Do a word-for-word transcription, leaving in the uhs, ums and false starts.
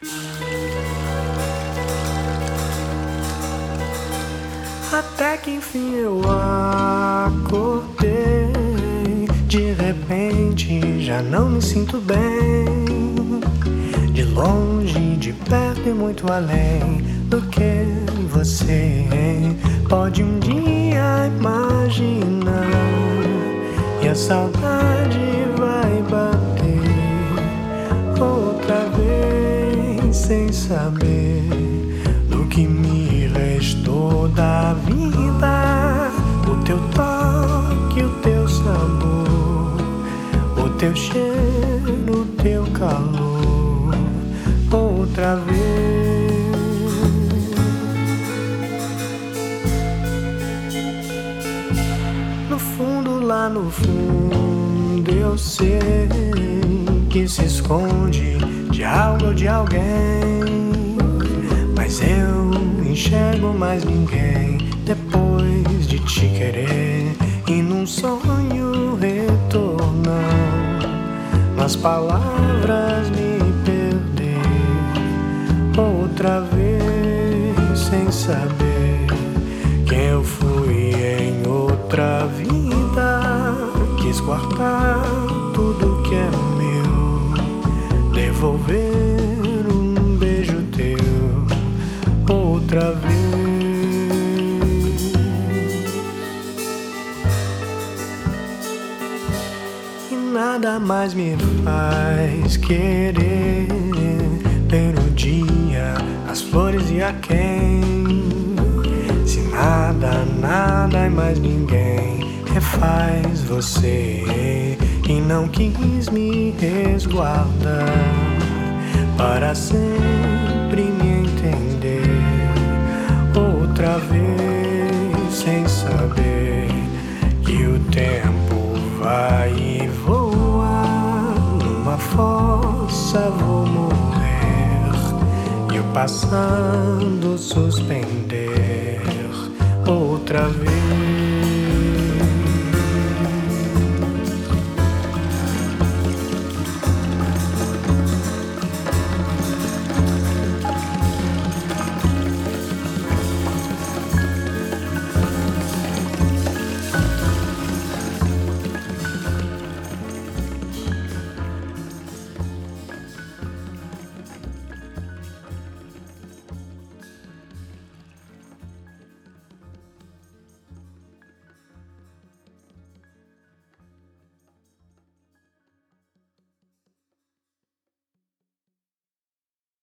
Até que enfim eu acordei. De repente já não me sinto bem. De longe, de perto e muito além do que você pode um dia imaginar. E a saudade vai bater outra vez sem saber do que me restou da vida. O teu toque, o teu sabor, o teu cheiro, o teu calor, outra vez. No fundo, lá no fundo, eu sei que se esconde de algo ou de alguém, mas eu enxergo mais ninguém depois de te querer e num sonho retornar, nas palavras me perder outra vez sem saber quem eu fui em outra vida. Quis guardar tudo que é meu, devolver um beijo teu outra vez. E nada mais me faz querer ver o dia, as flores e a quem. Se nada, nada e mais ninguém refaz você e não quis me resguardar para sempre me entender outra vez sem saber que o tempo vai e voa. Numa fossa vou morrer e o passado suspender outra vez.